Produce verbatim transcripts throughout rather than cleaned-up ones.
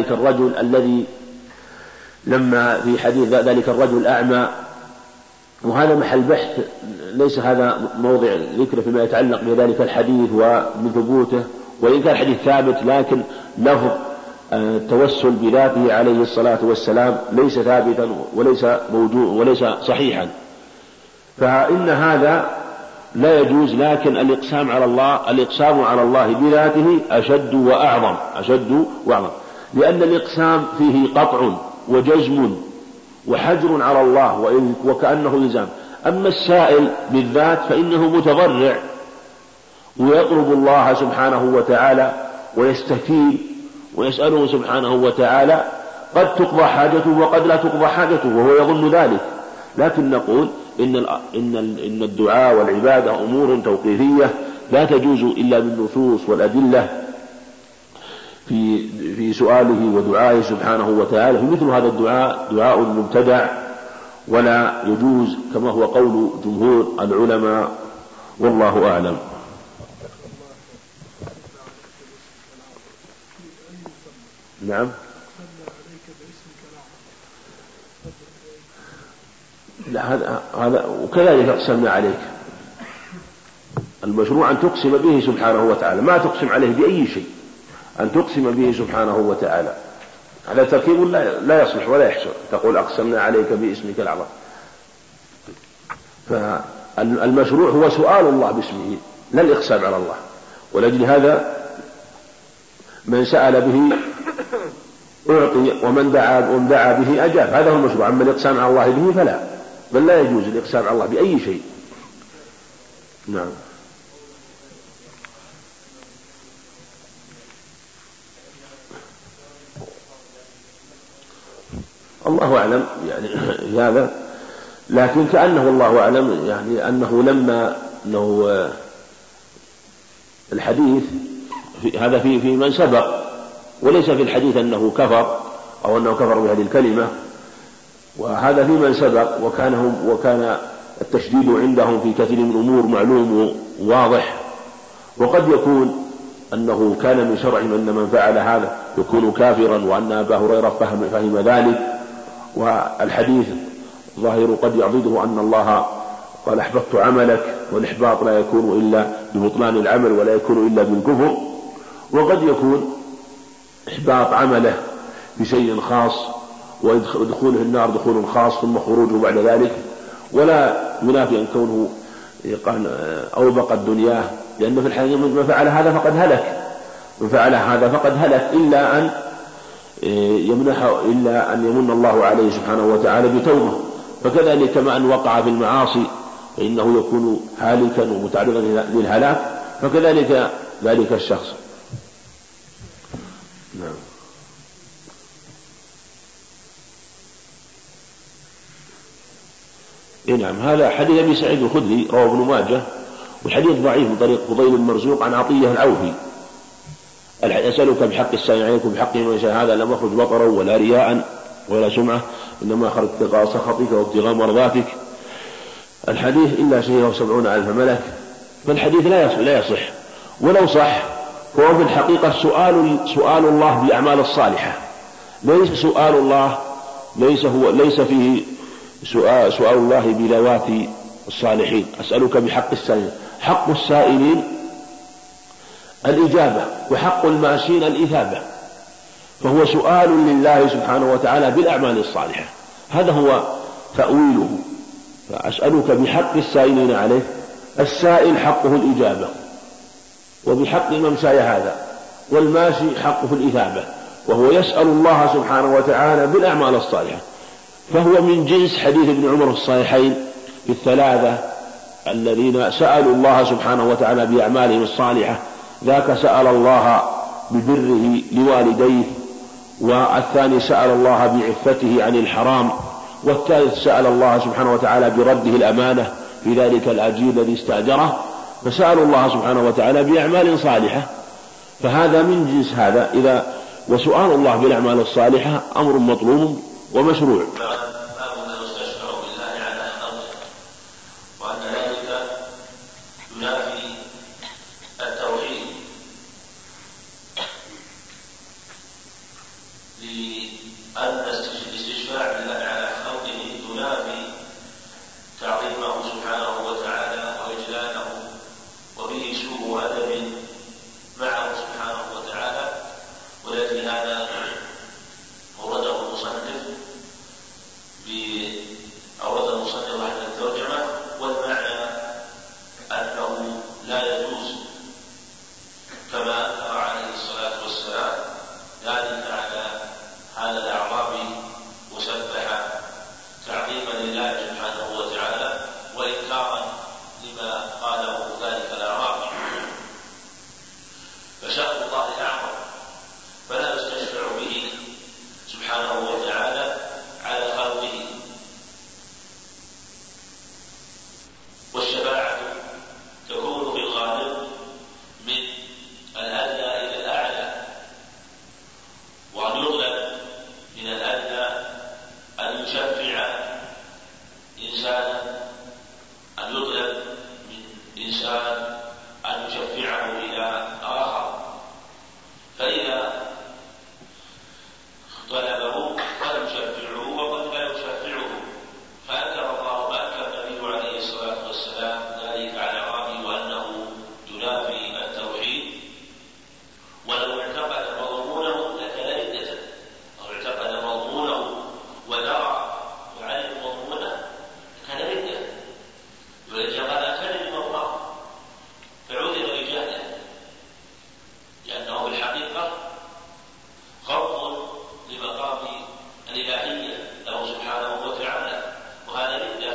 ذلك الرجل الذي لما في حديث ذلك الرجل الأعمى، وهذا محل بحث، ليس هذا موضع ذكر فيما يتعلق بذلك الحديث ومن ثبوته، وإن كان الحديث ثابت لكن لفظ التوسل بذاته عليه الصلاة والسلام ليس ثابتا وليس موجود وليس صحيحا، فإن هذا لا يجوز. لكن الإقسام على الله الإقسام على الله بذاته أشد وأعظم أشد وأعظم لأن الإقسام فيه قطع وجزم وحجر على الله وكأنه إلزام. أما السائل بالذات فإنه متضرع ويطلب الله سبحانه وتعالى ويستكين ويسأله سبحانه وتعالى، قد تقضى حاجته وقد لا تقضى حاجته وهو يظن ذلك. لكن نقول إن إن إن الدعاء والعبادة أمور توقيفية لا تجوز إلا بالنصوص والأدلة في في سؤاله ودعائه سبحانه وتعالى. فمثل هذا الدعاء دعاء مبتدع ولا يجوز كما هو قول جمهور العلماء، والله أعلم. نعم. لا هذا هذا وكذلك أقسمنا عليك، المشروع أن تقسم به سبحانه وتعالى، ما تقسم عليه بأي شيء، أن تقسم به سبحانه وتعالى. هذا تركيب لا, لا يصلح ولا يحسن، تقول أقسمنا عليك باسمك الأعظم. فالمشروع هو سؤال الله باسمه لا الإقسام على الله، ولأجل هذا من سأل به أعطي ومن دعا ومن دعا به أجاب، هذا هو المشروع. أما الإقسام على الله به فلا، بل لا يجوز الإقسام على الله بأي شيء. نعم. الله أعلم يعني هذا، لكن كأنه الله أعلم يعني أنه لما أنه الحديث في هذا في في من سبق، وليس في الحديث أنه كفر أو أنه كفر بهذه الكلمة، وهذا في من سبق. وكان وكان التشديد عندهم في كثير من الأمور معلوم وواضح، وقد يكون أنه كان من شرعهم أن من فعل هذا يكون كافرا، وأن أبا هريرة فهم, فهم ذلك. والحديث ظاهر قد يعضده أن الله قال أحبطت عملك، والإحباط لا يكون إلا ببطلان العمل ولا يكون إلا بالكفر. وقد يكون إحباط عمله بشيء خاص ودخوله النار دخول خاص ثم خروجه بعد ذلك، ولا ينافي أن كونه أوبق الدنيا، لأنه في الحقيقة من فعل هذا فقد هلك، من فعل هذا فقد هلك إلا أن يمنح إلا أن يمن الله عليه سبحانه وتعالى بتوبة. فكذلك كما أن وقع في المعاصي فإنه يكون هالكا ومتعرضا للهلاك، فكذلك ذلك الشخص. نعم. نعم. هذا حديث أبي سعيد الخدري رواه ابن ماجه، والحديث ضعيف من طريق فضيل المرزوق عن عطية العوفي. أسألك بحق السائل عليكم بحق من شاء، هذا لم يخرج بطرا ولا رياء ولا سمعة، إنما خرج ابتغاء سخطك وابتغاء مرضاتك. الحديث إلا شهره سبعون ألف ملك، فالحديث لا يصح, لا يصح ولو صح فهو في الحقيقة سؤال, سؤال الله بالأعمال الصالحة، ليس سؤال الله ليس, هو ليس فيه سؤال, سؤال الله بذوات الصالحين. أسألك بحق السائلين، حق السائلين الإجابة وحق الماشين الإثابة، فهو سؤال لله سبحانه وتعالى بالأعمال الصالحة، هذا هو تأويله. فأسألك بحق السائلين عليه، السائل حقه الإجابة وبحق الممشاي هذا، والماشي حقه الإثابة، وهو يسأل الله سبحانه وتعالى بالأعمال الصالحة. فهو من جنس حديث ابن عمر في الصحيحين في الثلاثة الذين سألوا الله سبحانه وتعالى بأعمالهم الصالحة، ذاك سأل الله ببره لوالديه، والثاني سأل الله بعفته عن الحرام، والثالث سأل الله سبحانه وتعالى برده الأمانة في ذلك الأجير الذي استأجره. فسألوا الله سبحانه وتعالى بأعمال صالحة، فهذا من جنس هذا. إذا وسؤال الله بالأعمال الصالحة أمر مطلوب ومشروع. لأن الاستشفاع بالله على خلقه ينافي تعظيمه سبحانه وتعالى وإجلاله، وفيه سوء أدب معه سبحانه وتعالى، ولكن هذا أورده المصنف أورد المصنف رحمه الترجمة، والمعنى أنه لا يجوز كما أنكر عليه الصلاة والسلام ذلك على هذا الأعرابي مسبحا تعظيما لله سبحانه وتعالى وإنكارا لما قاله ذلك الأعرابي. فشأن الله أعظم، فلا يستشفع به سبحانه وتعالى على خلقه. والشفاعة تكون في الغالب من الأدنى إلى الأعلى، وأن يطلب من الأدنى أن يشفع إنسانا، أن يطلب من إنسان أن يشفعه إلى آخر، فإذا طلبه فلم يشفعه وقد لا يشفعه. فأنكر الله وأنكر النبي عليه الصلاة والسلام ذلك على الأعرابي وأنه ينافي التوحيد، ولو اعتقد مضمونه لكان ردة، أو اعتقد مضمونه ودرى وعلم مضمونه كان ردة، ولكن قال أكلم الله فعذر بجهله، لأنه بالحقيقة خفض لمقام الإلهية له سبحانه وتعالى، وهذا ردة.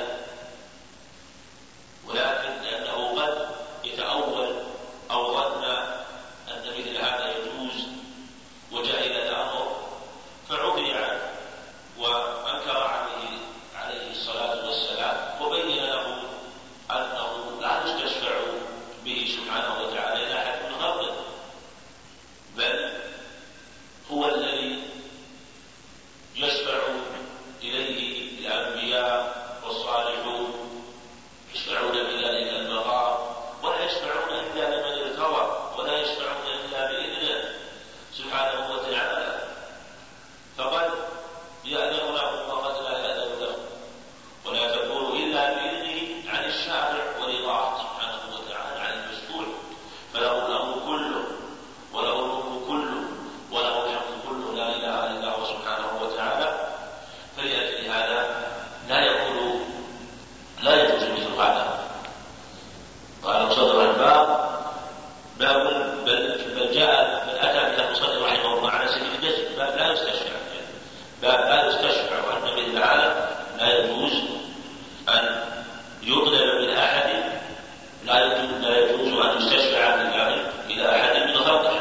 ولكن لأنه قد يتأول أو ظن أن مثل هذا يجوز وجهل الأمر فعفي عنه وأنكر عليه عليه الصلاة والسلام، وبين له أنه لا يستشفع به سبحانه وتعالى إلى أحد من خلقه، بل هو الذي يشفع إليه الأنبياء والصالحون، يشفعون بذلك المقام، ولا يشفعون إلا لمن ارتضى، ولا يشفعون إلا بإذنه سبحانه وتعالى، فقد يأذن له وقد لا يأذن له، ولا تكون إلا بإذنه عن الشافع ورضاه سبحانه وتعالى عن المشفوع، فله الأمر كله وله الملك كله وله الحمد كله، لا إله إلا هو سبحانه وتعالى. فلأجل هذا لا يقول لا يجوز مثل هذا. قال مصدر الباب باب بل جاء بل أتى إلى مصدر رحمه الله على سبيل الجزم، باب لا يستشفع، باب لا يستشفع، وأن مثل هذا لا يجوز أن يطلب من أحد، لا يجوز لا يجوز أن يستشفع بالله إلى أحد من خلقه.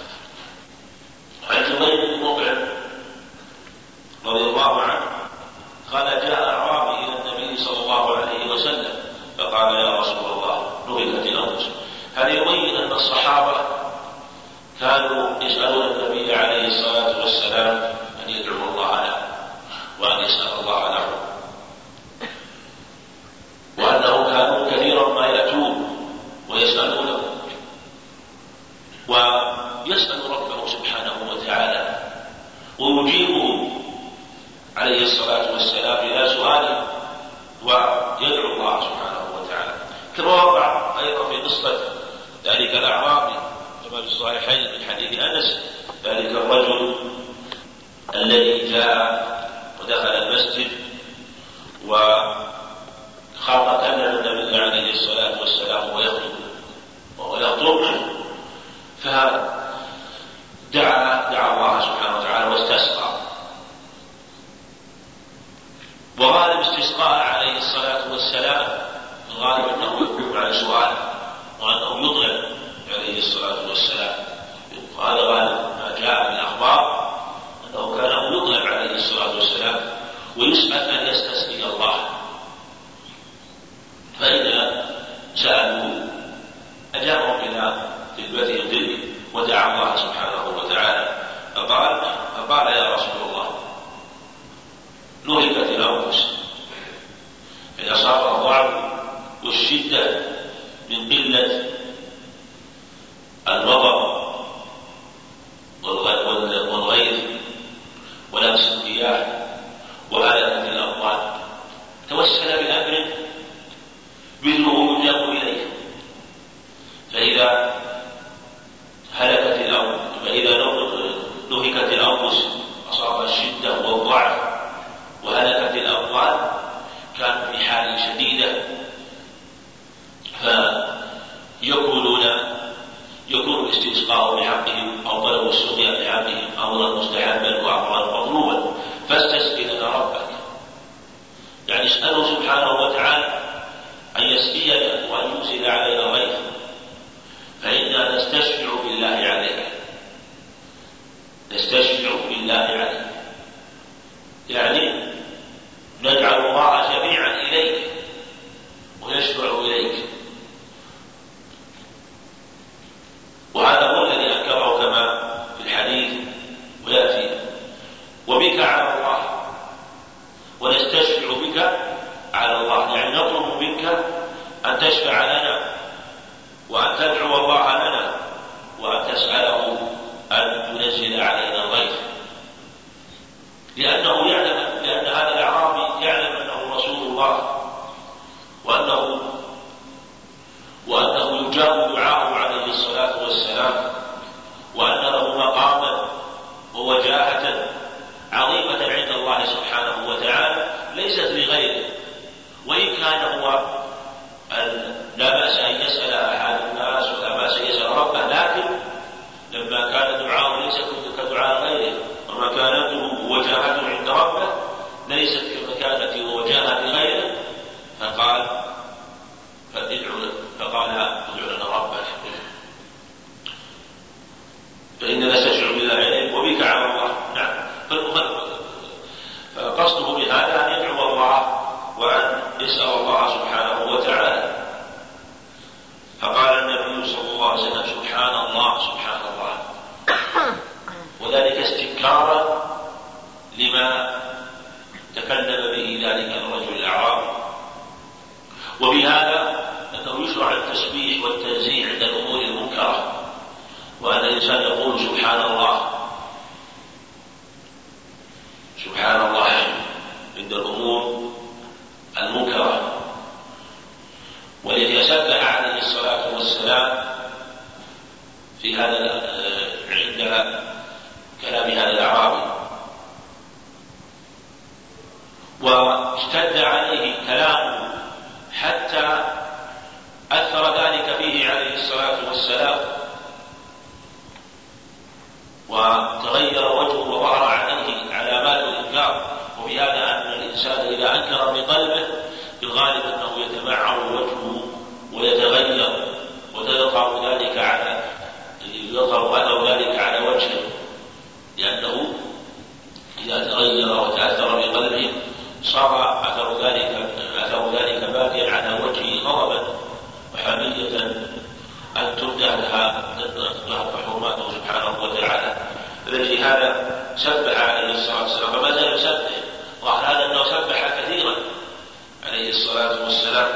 عن جبير بن مطعم رضي الله عنه قال جاء أعرابي إلى النبي صلى الله عليه وسلم فقال يا رسول الله نهكت الأنفس. هذا يبين أن الصحابة كانوا يسألون النبي عليه الصلاة والسلام أن يدعو الله له وأن يسأل الله له، وأنه كانوا كثيرا ما يأتون ويسألونه ويسأل ربه سبحانه وتعالى ويجيبه عليه الصلاة والسلام إلى سؤاله ويدعو الله سبحانه وتعالى، كما وقع أيضا في قصة ذلك الأعرابي كما في الصحيحين من حديث أنس، ذلك الرجل الذي جاء ودخل المسجد وخاف كلم النبي عليه الصلاة والسلام ويخطب وهو يخطب، فدعا دعا الله سبحانه وتعالى واستسقى، وغالب استسقاء عليه الصلاة والسلام الغالب أنه يكون على سؤال وأنه يطلب عليه الصلاة والسلام، هذا غالب ما جاء من الأخبار أنه كان يطلب عليه الصلاة والسلام ويسأل أن يستسقي الله، فإذا سألوا أجابهم إلى خدمتهم تلك ودعا الله سبحانه وتعالى، فقال التلوث أصاب الشدة والضعف وهلكت الأموال كانوا في حال شديدة، فيقولون يكون الاستسقاء بحقهم أو طلب السقيا بحقهم أمرا مستحبا وأمرا مطلوبا، فاستسقي لنا ربك، يعني اسأله سبحانه وتعالى أن يسقينا وأن ينزل علينا غيثا، فإنا نستشفع بالله عليك، نستشفع بالله عليك، يعني نجعل الله جميعا إليك ويشفع إليك. وهذا هو الذي أنكره كما في الحديث ويأتي وبك على الله، ونستشفع بك على الله، يعني نطلب منك أن تشفع لنا وأن تدعو الله لنا وأن تسأله أن تنزل علينا الغيث، لأنه يعلم، لأن هذا الأعرابي يعلم أنه رسول الله وأنه وأنه يجاب دعاءه عليه الصلاة والسلام، وأن له مقاما ووجاهة عظيمة عند الله سبحانه وتعالى ليست لغيره، وإن كان هو لا بأس أن يسأل أحد الناس ولا بأس أن يسأل ربه، لكن لما كان دعاءه ليس كدعاء غيره ومكانته ووجاهته عند ربه ليست كمكانته ووجاهة غيره، فقال فقال ادع لنا ربك فإننا نستشفع بالله عليك وبك على الله. نعم، فقصده بهذا أن يدعو الله وأن يسأل الله سبحانه وتعالى. فقال النبي صلى الله عليه وسلم سبحان الله سبحان الله، وذلك استنكارا لما تكلم به ذلك الرجل الأعرابي. وبهذا أنه يشرع التسبيح والتنزيه عند الأمور المنكرة، وأن الإنسان يقول سبحان الله سبحان الله عند الأمور المنكرة. والذي سبح عليه الصلاة والسلام في هذا عند كلام هذا الأعرابي، واشتد عليه كلامه حتى أثر ذلك فيه عليه الصلاة والسلام، وتغير وجهه وظهر عليه علامات الإنكار. وبهذا أن الإنسان إذا أنكر بقلبه بالغالب أنه يتمعر وجهه ويتغير وتظهر ذلك على يظهر أثر ذلك على وجهه، لأنه إذا تغير وتأثر بقلبه صار أثر ذلك أثر ذلك باقيا على وجهه غضبا وحمية أن تنتهك حرماته سبحانه وتعالى. فلأجل هذا سبح عليه الصلاة والسلام، فما زال يسبح، وعلى هذا أنه سبح كثيرا عليه الصلاة والسلام،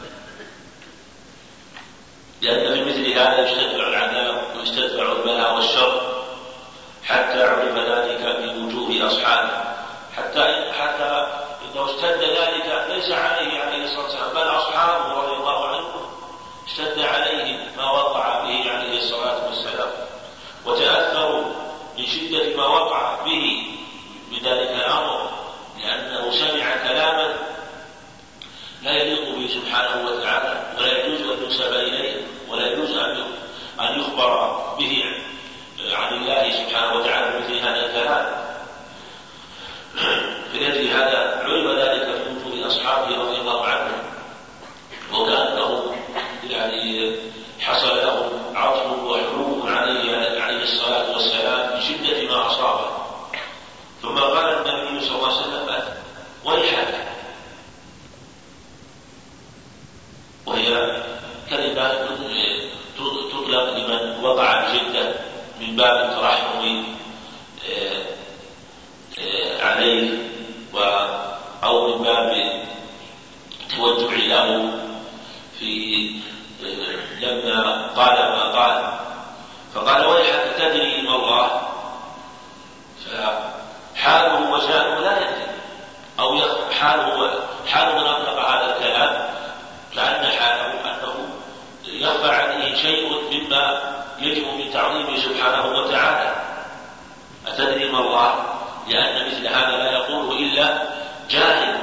لأن في مثل هذا يستدفع العذاب ويستدفع البلاء والشر، حتى عرف ذلك في وجوه أصحابه، حتى حتى إنه اشتد ذلك ليس عليه عليه الصلاة والسلام بل أصحابه رضي الله عنهم اشتد عليهم ما وقع به عليه الصلاة والسلام، وتأثروا من شدة ما وقع به بذلك الأمر، لأنه سمع كلاما لا يليق به سبحانه وتعالى، ولا يجوز أن ينسب إليه، ولا يجوز أن يخبر به عن الله سبحانه وتعالى مثل هذا الكلام. فلأجل هذا عرف ذلك في وجوه أصحابه رضي الله عنهم، وكأنه يعني حصل لهم عطف وحروب عليه عليه الصلاة والسلام بشدة ما أصابه. ثم قال النبي صلى الله عليه وسلم ويحك، وهي كلمة تطلق لمن وقع بجدة من باب الترحم عليه أو من باب توجع له في لما قال ما قال. فقال ويحك تدري ما الله، فحاله وشانه لا يدري، أو حاله حال من أطلق هذا الكلام كأن حاله أنه يخفى عليه شيء مما يجب من تعظيمه سبحانه وتعالى. أتدري ما الله؟ لأن مثل هذا لا يقوله إلا جاهل.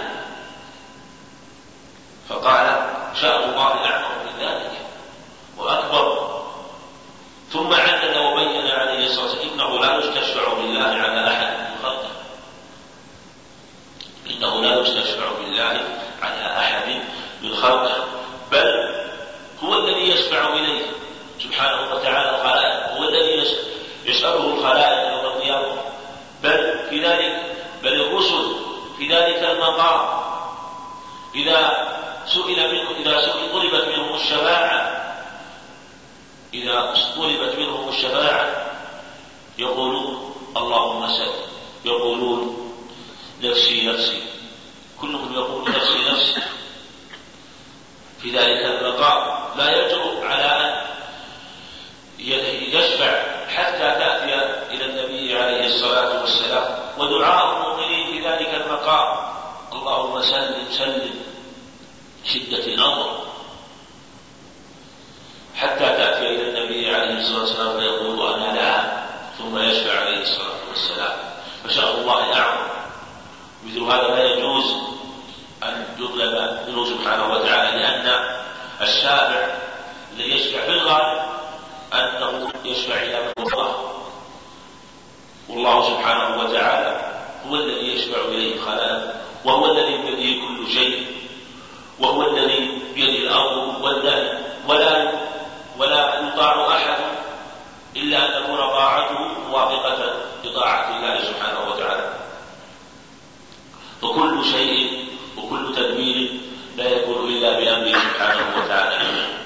فقال شاء الله أعظم من ذلك وأكبر. ثم عدد وبين عليه الصلاة والسلام إنه لا يستشفع بالله على أحد من خلقه، إنه لا يستشفع بالله على أحد من خلقه، بل هو الذي يشفع إليه سبحانه وتعالى الخلائق، هو الذي يسأله الخلائق يوم القيامة، بل في ذلك بل الرسل في ذلك المقام إذا سئل منه إذا سئل طلبت منهم الشفاعة إذا طلبت منهم الشفاعة يقولون اللهم سل، يقولون نفسي نفسي، كلهم يقول نفسي نفسي. في ذلك المقام لا يجرؤ على أن يشفع حتى تأتي إلى النبي عليه الصلاة والسلام. ودعاء المؤمنين في ذلك المقام اللهم سلم سلم شدة الأمر حتى تأتي إلى النبي عليه الصلاة والسلام فيقول أنا لا، ثم يشفع عليه الصلاة والسلام. فشاء الله أعظم. مثل هذا لا يجوز أن يطلب منه سبحانه وتعالى، لأن الشافع الذي يشفع في الغالب أنه يشفع إلى من الله، والله سبحانه وتعالى هو الذي يشفع إليه الخلائق، وهو الذي بيده كل شيء، وهو الذي بيده الأمر والنهي، ولا ولا يطاع أحد إلا أن تكون طاعته موافقة لطاعة الله سبحانه وتعالى. فكل شيء وكل تدبير لا يكون إلا بأمره سبحانه وتعالى.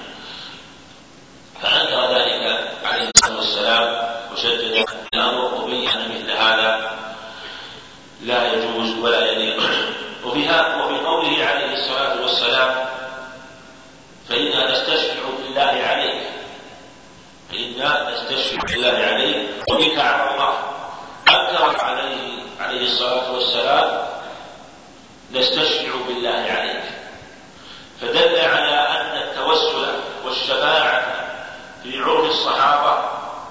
فأنكر ذلك عليه الصلاة والسلام وشدد الأمر وبين مثل هذا لا يجوز ولا يليق. وفيها وفي قوله عليه الصلاة والسلام فإنا نستشفع بالله عليك، فإنا نستشفع بالله عليك وبك على الله. أنكر عليه عليه الصلاة والسلام نستشفع بالله عليك، فدل على أن التوسل والشفاعة في عرف الصحابة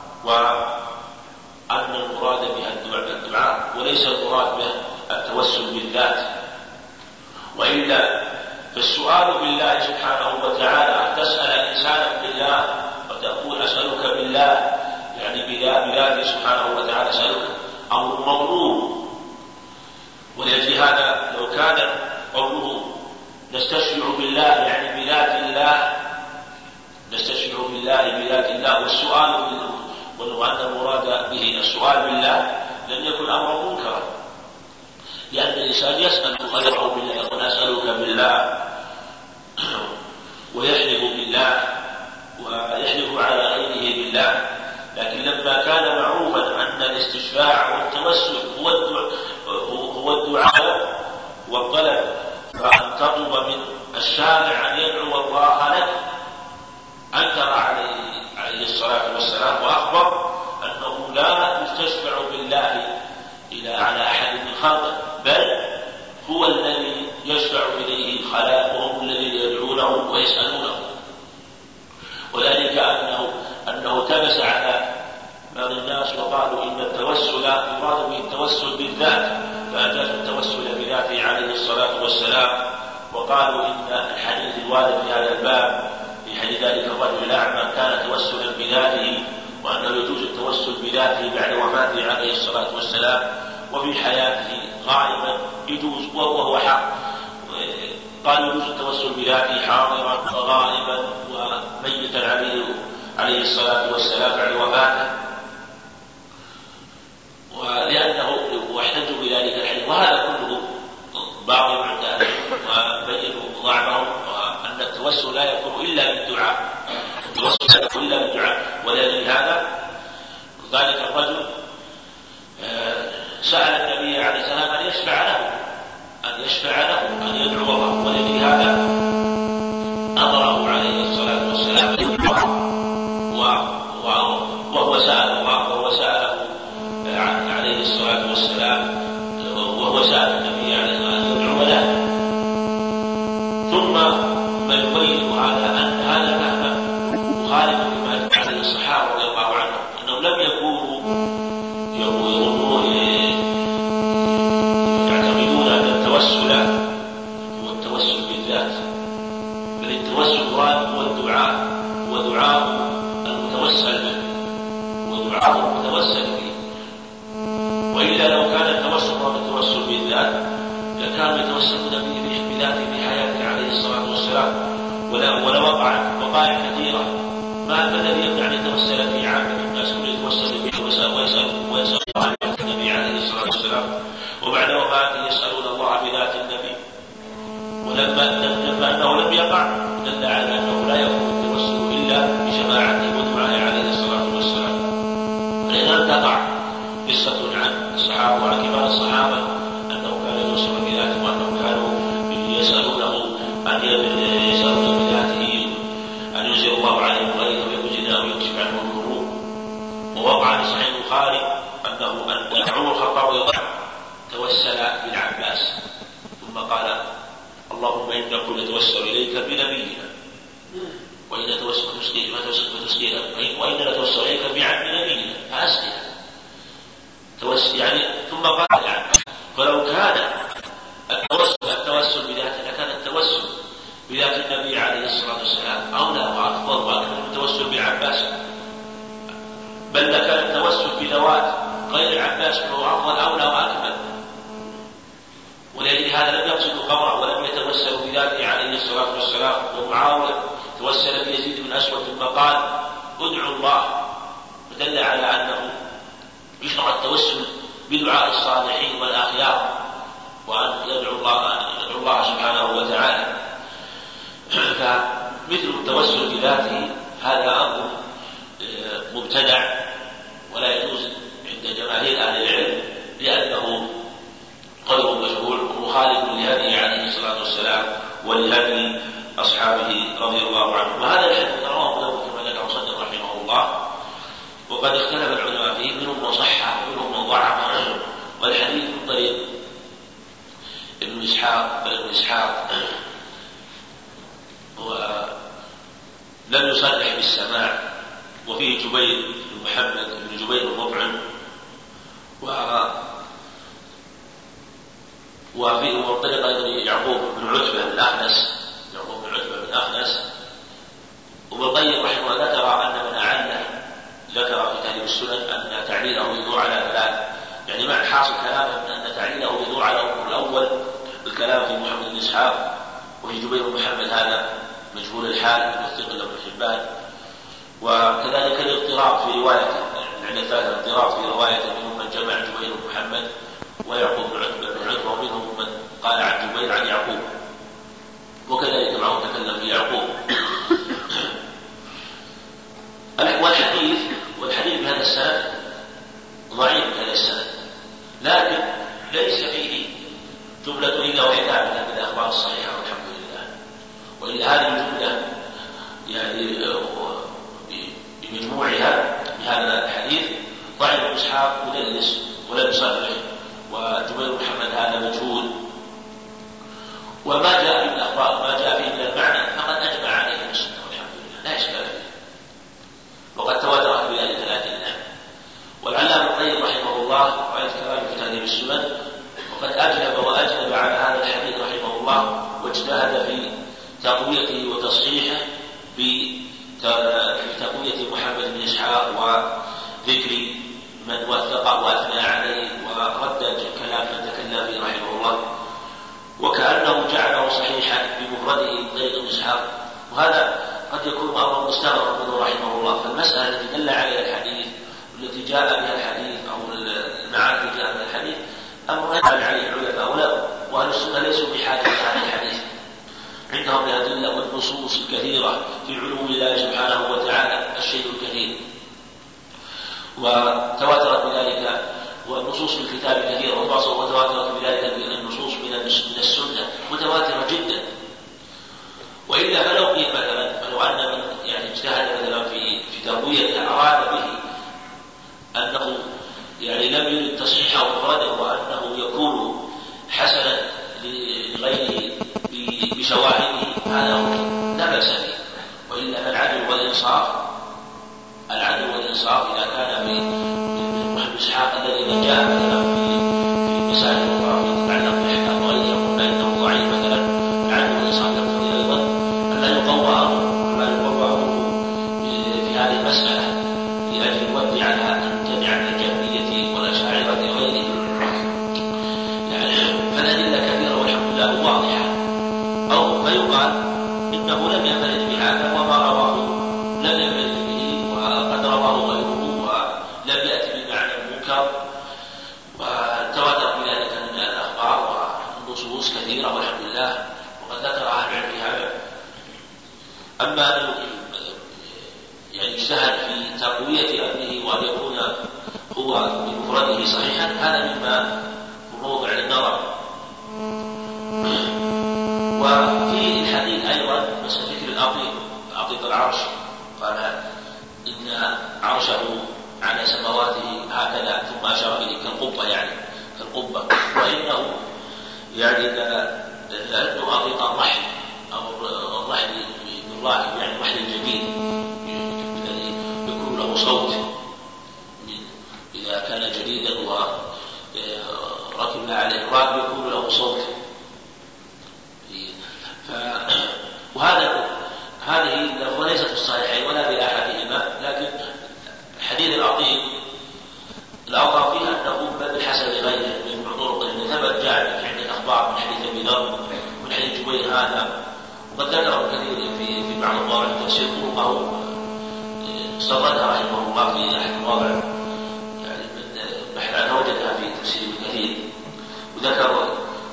وأن المراد بها الدعاء وليس المراد به التوسل بالذات. وإلا فالسؤال بالله سبحانه وتعالى أن تسأل إنسانا بالله وتقول أسألك بالله يعني بذاته سبحانه وتعالى أسألك أمر مطلوب. ولأجل هذا لو كان قوله نستشفع بالله يعني بذات الله، نستشفع بالله بذات الله والسؤال وأن المراد به السؤال بالله لم يكن أمر منكرا، لأن الإنسان يسأل غيره بالله، يقول أسألك بالله ويحلف بالله ويحلف على غيره بالله. لكن لما كان معروفا أن الاستشفاع والتوسل هو الدعاء, هو الدعاء والطلب، فأن تطلب من الشافع أن يدعو الله لك، أنكر عليه عليه الصلاة والسلام وأخبر أنه لا يستشفع بالله إلى على أحد من خلقه، بل هو الذي يشفع إليه الخلائق وهم الذين يدعونه ويسألونه. وذلك أنه أنه تمس على بعض الناس وقالوا إن التوسل يراد به التوسل بالذات، فأجاز التوسل بذاته عليه الصلاة والسلام. وقالوا إن الحديث الوارد في هذا الباب في حديث ذلك الرجل الأعمى كان توسلا بذاته، وأنه يجوز التوسل بذاته بعد وفاته عليه الصلاة والسلام، وفي حياته غائبا يجوز وهو حق. قالوا يجوز التوسل بذاته حاضرا وغائبا وميتا عليه عليه الصلاة والسلام بعد وفاته، ولأنه واحتجوا بذلك الحديث. وهذا كله باطل عند أهل وبينوا ضعفهم، وأن التوسل لا يكون إلا بالدعاء، التوسل لا يكون إلا بالدعاء. ولأجل هذا ذلك الرجل سأل النبي عليه السلام أن يشفع له أن يشفع له أن يدعو الله، ولأجل هذا أمره عليه الصلاة والسلام وهو سأل الله وهو سأله عليه الصلاة والسلام وهو سأل النبي عليه الصلاة والسلام أن يدعو له. ثم ما يبين هذا أن هذا الفهم مخالف لما عليه الصحابة رضي الله عنهم، أنهم لم يكونوا يظنون البدعات لكانوا يتوسلون بذاته في حياته عليه الصلاة والسلام، ولا وقع وقائع كثيرة. ما الذي يمنع أن يتوسل في عامة الناس ويتوسل به ويسأل ويسأل عن النبي عليه الصلاة والسلام، وبعد وفاته يسألون الله بذات النبي. ولما لما أنه لم يقع دل على أنه لا يكون التوسل إلا بشفاعته ودعائه عليه الصلاة والسلام. فإذا لم تقع قصة عن الصحابة وعن كبار الصحابة أنه كان يتوسل بذاته وأنهم كانوا يسألونه أن يسألون بذاته أن ينزل الله عليهم غيره ويجزيه ويكشف عنهم الكروب. ووقع في صحيح البخاري أنه أن عمر الخطاب توسل بالعباس ثم قال اللهم إنا كنا نتوسل إليك بنبينا وإن توسل فتسقينا وإنا نتوسل إليك بعم نبينا فأسقنا توسل يعني. ثم قال العباس فلو كان التوسل التوسل بذاته لكان التوسل بذات النبي عليه الصلاة والسلام أولى وأفضل وأكثر من التوسل بالعباس، بل لكان التوسل بذوات غير العباس فهو أفضل أولى وأكمل. ولأجل هذا لم يقصدوا قبره ولم يتوسلوا بذاته عليه الصلاة والسلام. ومعاوية توسل بيزيد بن أسود ثم قال ادعوا الله، فدل على أنه يشرع التوسل بدعاء الصالحين والأخيار وأن يدعو الله يدعو الله سبحانه وتعالى. فمثل التوسل بذاته هذا أمر مبتدع ولا يجوز عند جماهير أهل العلم لأنه غير مشروع ومخالف لهدي عليه الصلاة والسلام ولهدي أصحابه رضي الله عنهم. وهذا الحديث رواه له كما ذكر مسلم رحمه الله، وقد اختلف العلماء فيه منهم من صححه ومنهم من ضعفه. والحديث من طريق ابن إسحاق بل ابن إسحاق ولم يصرح بالسماع، وفيه جبير بن محمد بن جبير المطعم وفيه منطلق أيضا يعقوب بن عتبة بن أخنس يعقوب بن عتبة بن أخنس. وابن القيم رحمه الله ذكر أن من أعله ذكر في تهذيب السنن أن تعليله يدور على ثلاث، يعني مع حاصل كلامه أن تعليله يدور على الأمر الأول الكلام في محمد بن إسحاق وفي جبير بن محمد هذا مجهول الحال يثقل ابن حبان. وكذلك الاضطراب في روايته عند ثلاثة الاضطراب في روايته منهم من جمع جبير بن محمد ويعقوب بن عتبة بن عتبة ومنهم من قال عن جبير عن يعقوب، وكذلك معه تكلم في يعقوب. والحديث والحديث بهذا السند ضعيف بهذا السند، لكن ليس فيه جملة إلا وحدها من الأخبار الصحيحة والحمد لله. وإلا هذه الجملة يعني بمجموعها بهذا الحديث ضعيف بن إسحاق مدلس ولم يصرح، وجبير محمد هذا مجهول، وما جاء في الأخبار ما جاء فيه من المعنى فقد أجمع عليه السنة والحمد لله لا إشكال فيه، وقد تواترت بذلك الأدلة. والعلامة القيم رحمه الله رأيت كلامه في تهذيب السنن وقد أجنب وأجنب على هذا الحديث رحمه الله واجتهد في تقويته وتصحيحه بتقوية محمد بن إسحاق وذكر من وثقه وأثنى عليه ورد كلام من تكلم فيه رحمه الله، وكأنه جعله صحيحا بمفرده غير ابن إسحاق. وهذا قد يكون أمر مستغرب منه رحمه الله. فالمسألة التي دل عليها الحديث والتي جاء بها الحديث أو المعاني التي جاء بها الحديث أمر يجعل عليه العلماء، وأهل السنة ليسوا بحاجة إلى هذا الحديث، عندهم الأدلة والنصوص الكثيرة في علو الله سبحانه وتعالى الشيء الكثير، وتواترت بذلك والنصوص في الكتاب كثيرة، وتواترت بذلك النصوص من السنة متواترة جدا. وإلا فلو قيل مثلا فلو أن من يعني اجتهد مثلا في في تقوية أراد به أنه يعني لم يرد تصحيحه مفرده وأنه يكون حسنا لغيره بشواهده هذا لا بأس به. وإلا فالعدل والإنصاف العدل والإنصاف إذا كان في محمد إسحاق الذي جاء مثلا في في مسائل أخرى تتعلق بأحكام غيره فإنه ضعيف مثلا، العدل والإنصاف يقتضي أيضا أن لا يقوى ما يقوى في هذه المسألة لأجل الرد على أن تبع الجهمية والأشاعرة وغيرهم. يعني عقيق عقيق العرش، قال إن عرشه على سماواته هكذا، ثم أشار إليه كالقبة يعني كالقبة، وإنه يعني لأنه عقيق الرحل أو الرحل بالراحل يعني الرحل الجديد الذي يكون له صوت إذا كان جديدا وركبنا عليه الراكب يكون له صوت. وهذا هذه ليست في الصحيحين ولا بأحدهما، لكن حديث العقيق الأوقع فيها أنه بل بالحسن لغيره من طرق ثبت جاء عند الأخبار من حديث أبي ذر ومن حديث جبير هذا، وقد ذكر كثير في في بعض المواضع تفسير طرقه استطردها رحمه الله في أحد المواضع يعني بحث عنها وجدها في تفسير كثير، وذكر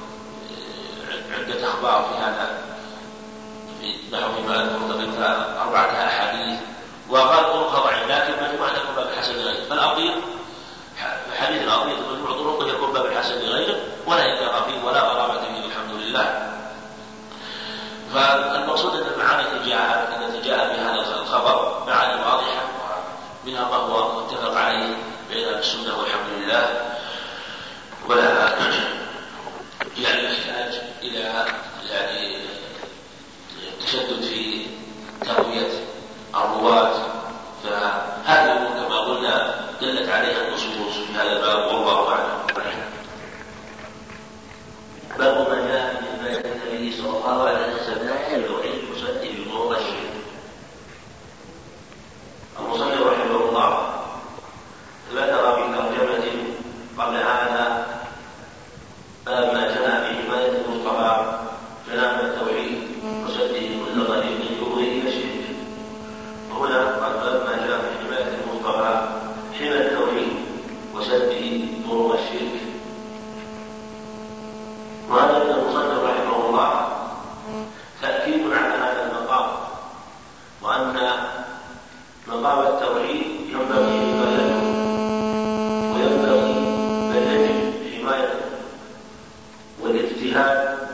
عدة أخبار في هذا نحو فيما أذكر أربعة أحاديث، وقال طرقها ضعيف لكن مجموعة يكون باب الحسن لغيره، فالعقيق حديث العقيق مجموع طرقه يكون باب الحسن لغيره ولا إنكار فيه ولا غرابة فيه الحمد لله. فالمقصود أن المعاني التي جاء بهذا الخبر معاني واضحة، منها ما هو متفق عليه بين السنة والحمد لله، ولا يعني يحتاج إلى يعني تشدد في تقوية الرواة، فهذه كما قلنا دلت عليها النصوص في هذا الباب والله أعلم. باب ما جاء من بيت النبي صلى الله عليه وسلم يدعي المصلي بنور الشرك. المصنف رحمه الله ذكر في ترجمة قبل هذا باب ما جاء في حماية المصطفى جناب التوحيد وسده كل طريق يؤذي إلى الشرك. وهنا قال باب ما جاء في حماية المصطفى حمى التوحيد وسده طرق الشرك. وهذا من المصنف رحمه الله تأكيد على هذا المقام، وأن مقام التوحيد ينبغي حمايته وينبغي بل يجب حمايته والاجتهاد